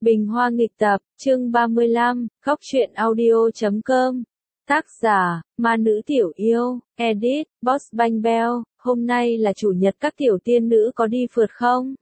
Bình Hoa nghịch tập, chương 35, Góc truyện audio.com. Tác giả, Ma Nữ Tiểu Yêu, edit, Boss Bang Bell. Hôm nay là chủ nhật, các tiểu tiên nữ có đi phượt không?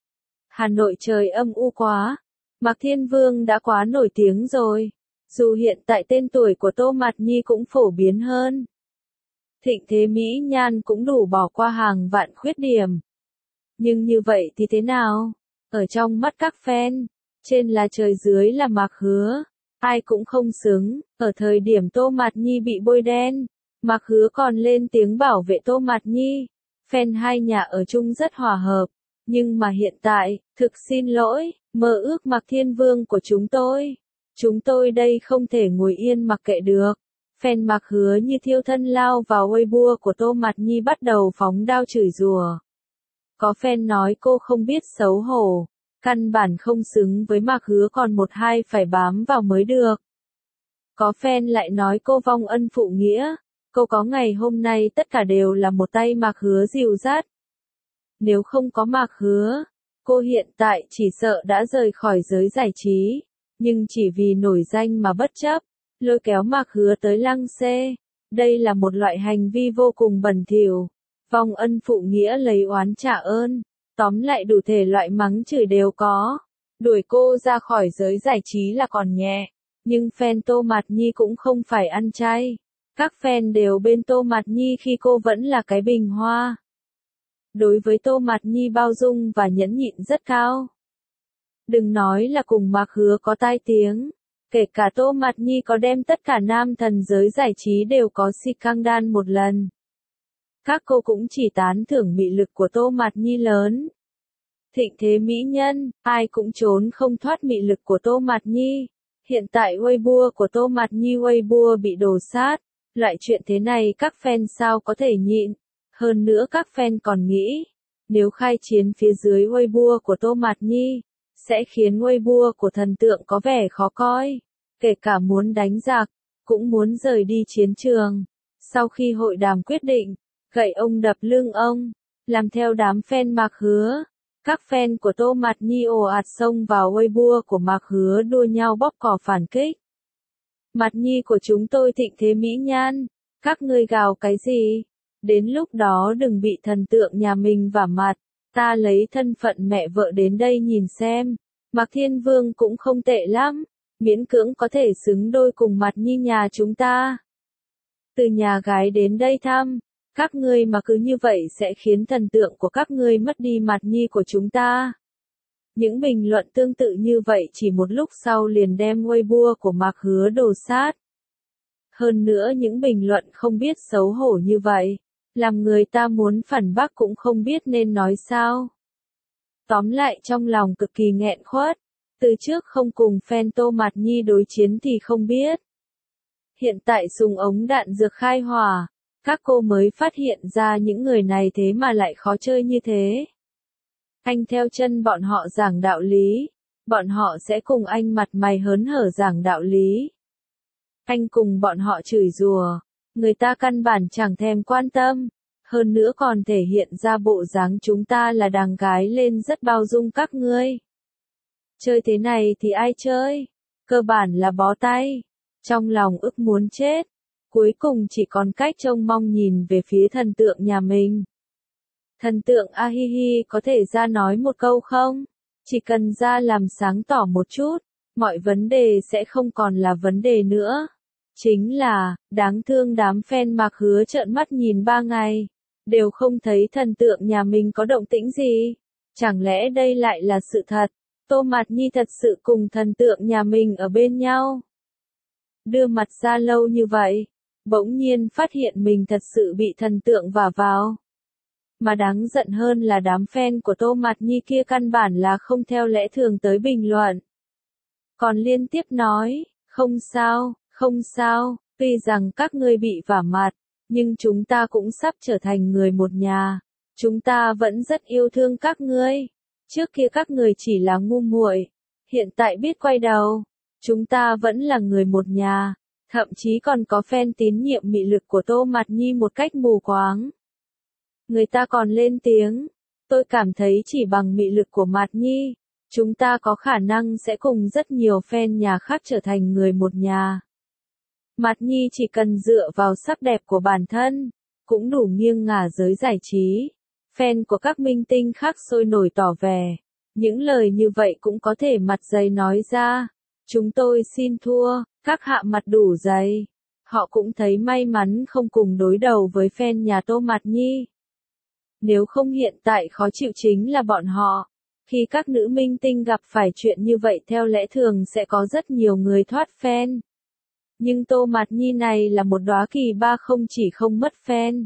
Hà Nội trời âm u quá. Mạc Thiên Vương đã quá nổi tiếng rồi. Dù hiện tại tên tuổi của Tô Mạt Nhi cũng phổ biến hơn. Thịnh thế mỹ nhan cũng đủ bỏ qua hàng vạn khuyết điểm. Nhưng như vậy thì thế nào? Ở trong mắt các fan, trên là trời dưới là Mạc Hứa, ai cũng không xứng. Ở thời điểm Tô Mạt Nhi bị bôi đen, Mạc Hứa còn lên tiếng bảo vệ Tô Mạt Nhi. Fan hai nhà ở chung rất hòa hợp. Nhưng mà hiện tại, thực xin lỗi, mơ ước Mạc Thiên Vương của chúng tôi đây không thể ngồi yên mặc kệ được. Fan Mạc Hứa như thiêu thân lao vào Weibo của Tô Mạt Nhi bắt đầu phóng đao chửi rủa. Có fan nói cô không biết xấu hổ, căn bản không xứng với Mạc Hứa, còn một hai phải bám vào mới được. Có fan lại nói cô vong ân phụ nghĩa, cô có ngày hôm nay tất cả đều là một tay Mạc Hứa dìu dắt. Nếu không có Mạc Hứa, cô hiện tại chỉ sợ đã rời khỏi giới giải trí, nhưng chỉ vì nổi danh mà bất chấp, lôi kéo Mạc Hứa tới lăng xê. Đây là một loại hành vi vô cùng bẩn thỉu. Vong ân phụ nghĩa, lấy oán trả ơn, tóm lại đủ thể loại mắng chửi đều có. Đuổi cô ra khỏi giới giải trí là còn nhẹ, nhưng fan Tô Mạt Nhi cũng không phải ăn chay. Các fan đều bên Tô Mạt Nhi khi cô vẫn là cái bình hoa. Đối với Tô Mạt Nhi bao dung và nhẫn nhịn rất cao. Đừng nói là cùng Mạc Hứa có tai tiếng, kể cả Tô Mạt Nhi có đem tất cả nam thần giới giải trí đều có scandal một lần, các cô cũng chỉ tán thưởng mị lực của Tô Mạt Nhi lớn. Thịnh thế mỹ nhân, ai cũng trốn không thoát mị lực của Tô Mạt Nhi. Hiện tại Weibo của Tô Mạt Nhi Weibo bị đổ sát, loại chuyện thế này các fan sao có thể nhịn. Hơn nữa các fan còn nghĩ, nếu khai chiến phía dưới Weibo của Tô Mạt Nhi, sẽ khiến Weibo của thần tượng có vẻ khó coi. Kể cả muốn đánh giặc, cũng muốn rời đi chiến trường. Sau khi hội đàm quyết định, gậy ông đập lưng ông, làm theo đám fan Mạc Hứa. Các fan của Tô Mạt Nhi ồ ạt xông vào Weibo của Mạc Hứa đua nhau bóp cò phản kích. Mạt Nhi của chúng tôi thịnh thế mỹ nhan, các ngươi gào cái gì? Đến lúc đó đừng bị thần tượng nhà mình vả mặt, ta lấy thân phận mẹ vợ đến đây nhìn xem. Mạc Thiên Vương cũng không tệ lắm, miễn cưỡng có thể xứng đôi cùng Mạt Nhi nhà chúng ta. Từ nhà gái đến đây thăm, các ngươi mà cứ như vậy sẽ khiến thần tượng của các ngươi mất đi Mạt Nhi của chúng ta. Những bình luận tương tự như vậy chỉ một lúc sau liền đem Weibo của Mạc Hứa đổ sát. Hơn nữa những bình luận không biết xấu hổ như vậy, làm người ta muốn phản bác cũng không biết nên nói sao. Tóm lại trong lòng cực kỳ nghẹn khuất, từ trước không cùng fan Tô Mạt Nhi đối chiến thì không biết. Hiện tại súng ống đạn dược khai hỏa, các cô mới phát hiện ra những người này thế mà lại khó chơi như thế. Anh theo chân bọn họ giảng đạo lý, bọn họ sẽ cùng anh mặt mày hớn hở giảng đạo lý. Anh cùng bọn họ chửi rủa, người ta căn bản chẳng thèm quan tâm, hơn nữa còn thể hiện ra bộ dáng chúng ta là đàng gái lên rất bao dung các ngươi. Chơi thế này thì ai chơi? Cơ bản là bó tay. Trong lòng ức muốn chết. Cuối cùng chỉ còn cách trông mong nhìn về phía thần tượng nhà mình. Thần tượng Ahihi có thể ra nói một câu không? Chỉ cần ra làm sáng tỏ một chút, mọi vấn đề sẽ không còn là vấn đề nữa. Chính là, đáng thương đám fan Mạc Hứa trợn mắt nhìn 3 ngày, đều không thấy thần tượng nhà mình có động tĩnh gì. Chẳng lẽ đây lại là sự thật? Tô Mạt Nhi thật sự cùng thần tượng nhà mình ở bên nhau. Đưa mặt ra lâu như vậy, bỗng nhiên phát hiện mình thật sự bị thần tượng vả vào. Mà đáng giận hơn là đám fan của Tô Mạt Nhi kia căn bản là không theo lẽ thường tới bình luận. Còn liên tiếp nói, không sao, tuy rằng các ngươi bị vả mặt, nhưng chúng ta cũng sắp trở thành người một nhà. Chúng ta vẫn rất yêu thương các ngươi. Trước kia các người chỉ là ngu muội, hiện tại biết quay đầu. Chúng ta vẫn là người một nhà. Thậm chí còn có fan tín nhiệm mị lực của Tô Mạt Nhi một cách mù quáng. Người ta còn lên tiếng, tôi cảm thấy chỉ bằng mị lực của Mạt Nhi, Chúng ta có khả năng sẽ cùng rất nhiều fan nhà khác trở thành người một nhà. Mạt Nhi chỉ cần dựa vào sắc đẹp của bản thân, cũng đủ nghiêng ngả giới giải trí. Fan của các minh tinh khác sôi nổi tỏ vẻ. Những lời như vậy cũng có thể mặt dày nói ra. Chúng tôi xin thua, các hạ mặt đủ dày. Họ cũng thấy may mắn không cùng đối đầu với fan nhà Tô Mạt Nhi. Nếu không hiện tại khó chịu chính là bọn họ. Khi các nữ minh tinh gặp phải chuyện như vậy theo lẽ thường sẽ có rất nhiều người thoát fan. Nhưng Tô Mạt Nhi này là một đóa kỳ ba không chỉ không mất fan,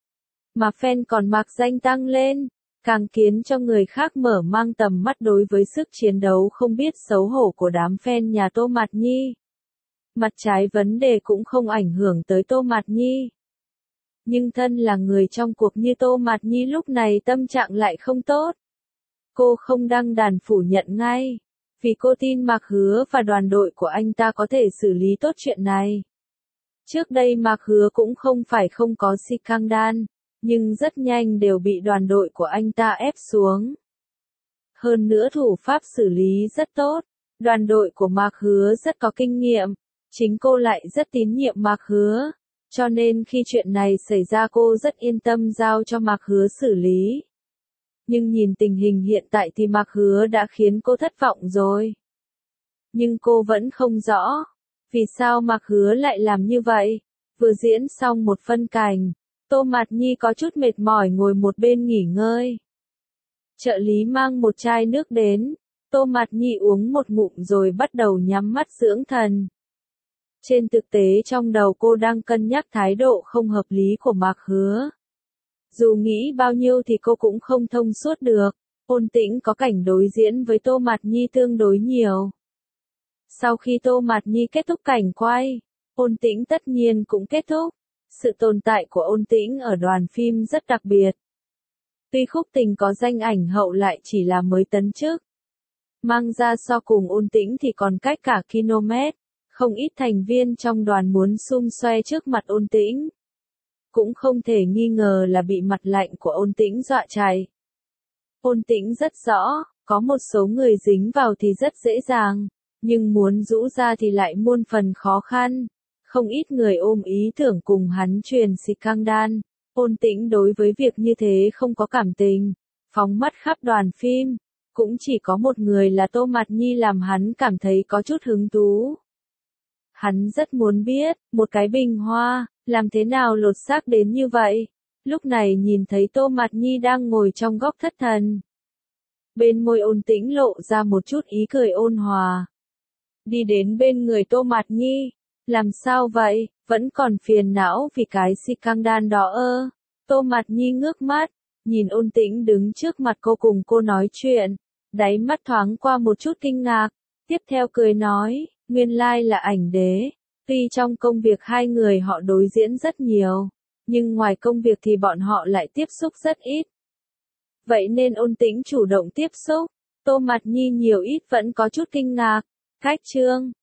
mà fan còn mạc danh tăng lên, càng khiến cho người khác mở mang tầm mắt đối với sức chiến đấu không biết xấu hổ của đám fan nhà Tô Mạt Nhi. Mặt trái vấn đề cũng không ảnh hưởng tới Tô Mạt Nhi. Nhưng thân là người trong cuộc như Tô Mạt Nhi lúc này tâm trạng lại không tốt. Cô không đăng đàn phủ nhận ngay, vì cô tin Mạc Hứa và đoàn đội của anh ta có thể xử lý tốt chuyện này. Trước đây Mạc Hứa cũng không phải không có scandal, nhưng rất nhanh đều bị đoàn đội của anh ta ép xuống. Hơn nữa thủ pháp xử lý rất tốt, đoàn đội của Mạc Hứa rất có kinh nghiệm, chính cô lại rất tín nhiệm Mạc Hứa, cho nên khi chuyện này xảy ra cô rất yên tâm giao cho Mạc Hứa xử lý. Nhưng nhìn tình hình hiện tại thì Mạc Hứa đã khiến cô thất vọng rồi. Nhưng cô vẫn không rõ, vì sao Mạc Hứa lại làm như vậy. Vừa diễn xong một phân cảnh, Tô Mạt Nhi có chút mệt mỏi ngồi một bên nghỉ ngơi. Trợ lý mang một chai nước đến, Tô Mạt Nhi uống một ngụm rồi bắt đầu nhắm mắt dưỡng thần. Trên thực tế trong đầu cô đang cân nhắc thái độ không hợp lý của Mạc Hứa. Dù nghĩ bao nhiêu thì cô cũng không thông suốt được. Ôn Tĩnh có cảnh đối diễn với Tô Mạt Nhi tương đối nhiều. Sau khi Tô Mạt Nhi kết thúc cảnh quay, Ôn Tĩnh tất nhiên cũng kết thúc. Sự tồn tại của Ôn Tĩnh ở đoàn phim rất đặc biệt. Tuy Khúc Tình có danh ảnh hậu lại chỉ là mới tấn chức. Mang ra so cùng Ôn Tĩnh thì còn cách cả km. Không ít thành viên trong đoàn muốn xum xoe trước mặt Ôn Tĩnh. Cũng không thể nghi ngờ là bị mặt lạnh của Ôn Tĩnh dọa chạy. Ôn Tĩnh rất rõ, có một số người dính vào thì rất dễ dàng, nhưng muốn rũ ra thì lại muôn phần khó khăn. Không ít người ôm ý tưởng cùng hắn truyền scandal. Ôn Tĩnh đối với việc như thế không có cảm tình, phóng mắt khắp đoàn phim. Cũng chỉ có một người là Tô Mạt Nhi làm hắn cảm thấy có chút hứng thú. Hắn rất muốn biết, một cái bình hoa, làm thế nào lột xác đến như vậy? Lúc này nhìn thấy Tô Mạt Nhi đang ngồi trong góc thất thần. Bên môi Ôn Tĩnh lộ ra một chút ý cười ôn hòa. Đi đến bên người Tô Mạt Nhi. Làm sao vậy, vẫn còn phiền não vì cái scandal đó ơ. Tô Mạt Nhi ngước mắt, nhìn Ôn Tĩnh đứng trước mặt cô cùng cô nói chuyện. Đáy mắt thoáng qua một chút kinh ngạc, tiếp theo cười nói, nguyên lai là ảnh đế. Tuy trong công việc hai người họ đối diễn rất nhiều, nhưng ngoài công việc thì bọn họ lại tiếp xúc rất ít. Vậy nên Ôn Tĩnh chủ động tiếp xúc, Tô Mạt Nhi nhiều ít vẫn có chút kinh ngạc. Cách chương